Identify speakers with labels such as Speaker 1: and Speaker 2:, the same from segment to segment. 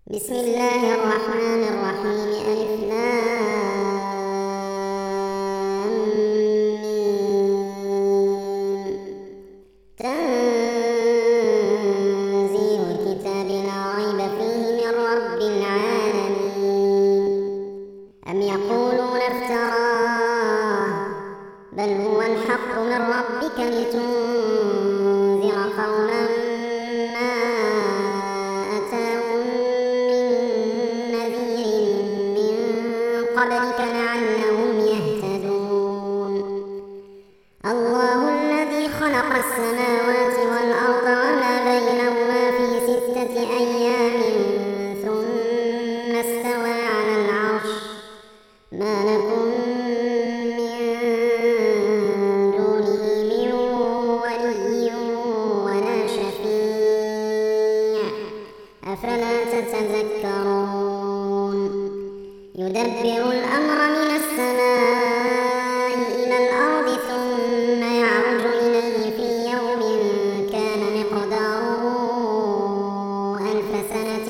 Speaker 1: بسم الله الرحمن الرحيم. ألف لام ميم. تنزيل الكتاب لا ريب فيه من رب العالمين. أم يقولون افتراه بل هو الحق من ربك لتنذر قوما ما أتاهم من نذير من قبلك لعلهم يهتدون. الله الذي خلق السماوات والأرض وما بينهما في 6 أيام ثم استوى على العرش. ما لكم من دونه من ولي ولا شفيع أفلا تتذكرون. يدبر الأمر من السماء إلى الأرض ثم يعرج إليه في يوم كان مقداره 1000 سنة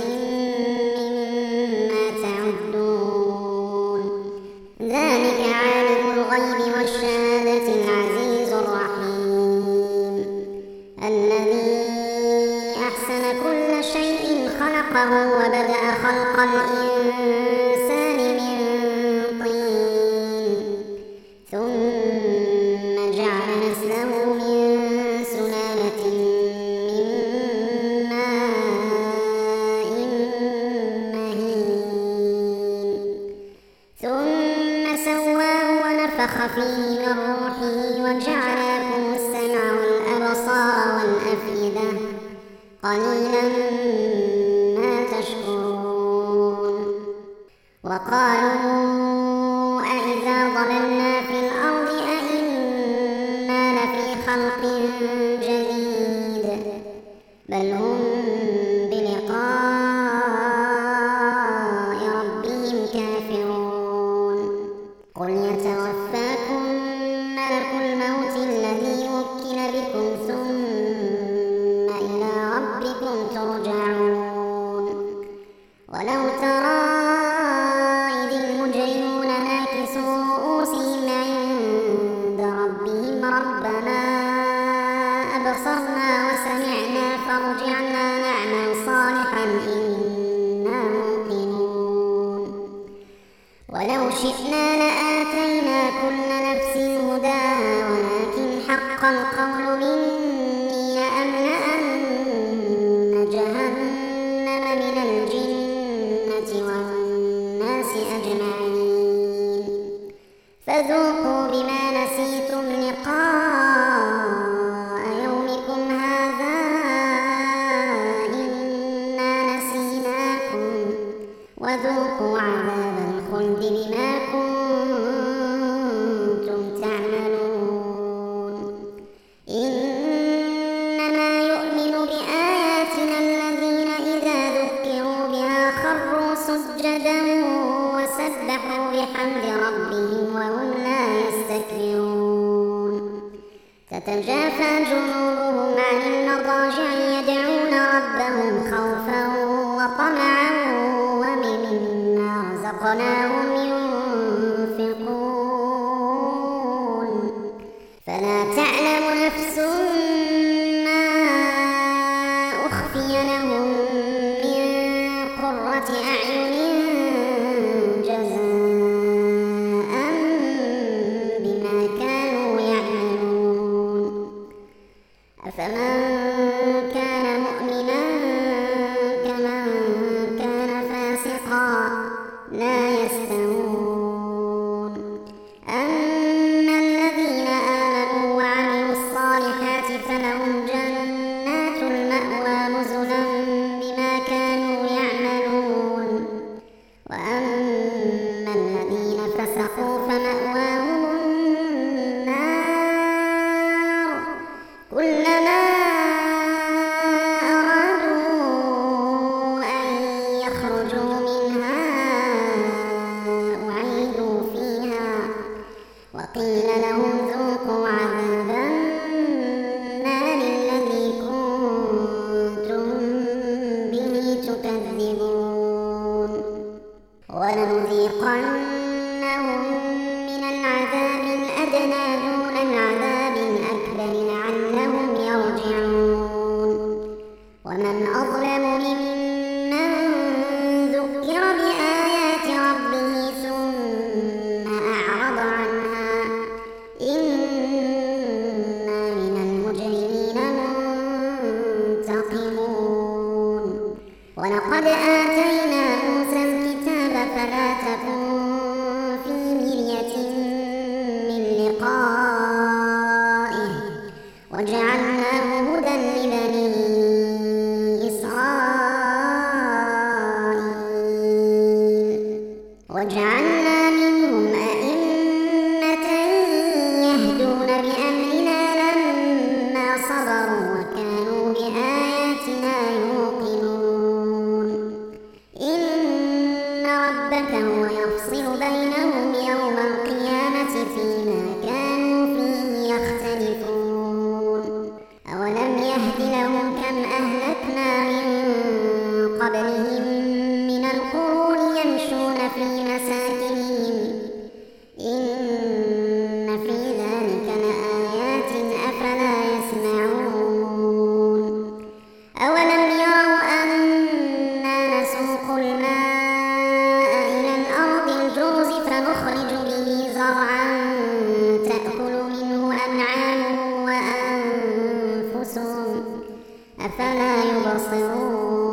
Speaker 1: مما تعدون. ذلك عالم الغيب والشهادة العزيز الرحيم الذي أحسن كل شيء خلقه وبدأ خلق الإنسان من طين ثم جعل نسله من سلالة من ماء مهين ثم سواه ونفخ فيه من روحه وجعل لكم السمع والأبصار والأفئدة قليلا ما تشكرون. وقالوا أإذا ضللنا في الأرض أإنا لفي خلق جديد بل هم بلقاء ربهم كافرون. قل يتوفاكم ملك الموت الذي وكل بكم ثم إلى ربكم ترجعون. ولو ترى إذ المجرمون ناكسوا رؤوسهم عند ربهم ربنا أبصرنا وسمعنا فارجعنا نعمل صالحا إنا موقنون. ولو شئنا لآتينا كل نفس هداها ولكن حق القول مني لأملأن جهنم من الجنة والناس أجمعين. فذوقوا بما نسيتم لقاء يومكم هذا إنا نسيناكم وذوقوا عذاب الخلد بما كنتم تعملون. إنما يؤمن بآياتنا الذين إذا ذكروا بها خروا سجدا وسبحوا بحمد ربهم وهم لا يستكبرون. تتجافى جنوبهم عن المضاجع يدعون ربهم خوفا وطمعا ومما رزقناهم ينفقون. فلا تعلم نفس ما أخفي لهم من قرة أعين جزاء بما كانوا يعملون. أفمن كان مؤمنا كمن كان فاسقا لا يستوون. أما الذين آمنوا وعملوا الصالحات فلهم جنات المأوى نزلا بما كانوا يعملون. وأما الذين فسقوا فمأواهم النار كلما أرادوا ومن أظلم ممن ذكر بآيات ربه ثم أعرض عنها إنا من المجرمين منتقمون ولقد آتينا موسى الكتاب فلا تكن في مرية من لقائه وجعلناه هدى لبني إسرائيل وجعلنا منهم أئمة يهدون بأمرنا لما صبروا وكانوا بآياتنا يوقنون إن ربك هو يفصل بينهم يوم القيامة فيما كانوا فيه يختلفون أولم يهد لهم كم أهلكنا من قبلهم من القرون يمشون في مساكنهم إن في ذلك لآيات أفلا يسمعون أولم يروا أنا نسوق الماء إلى الأرض الجرز فنخرج به زرعا تأكل منه أنعامهم وأنفسهم أفلا يبصرون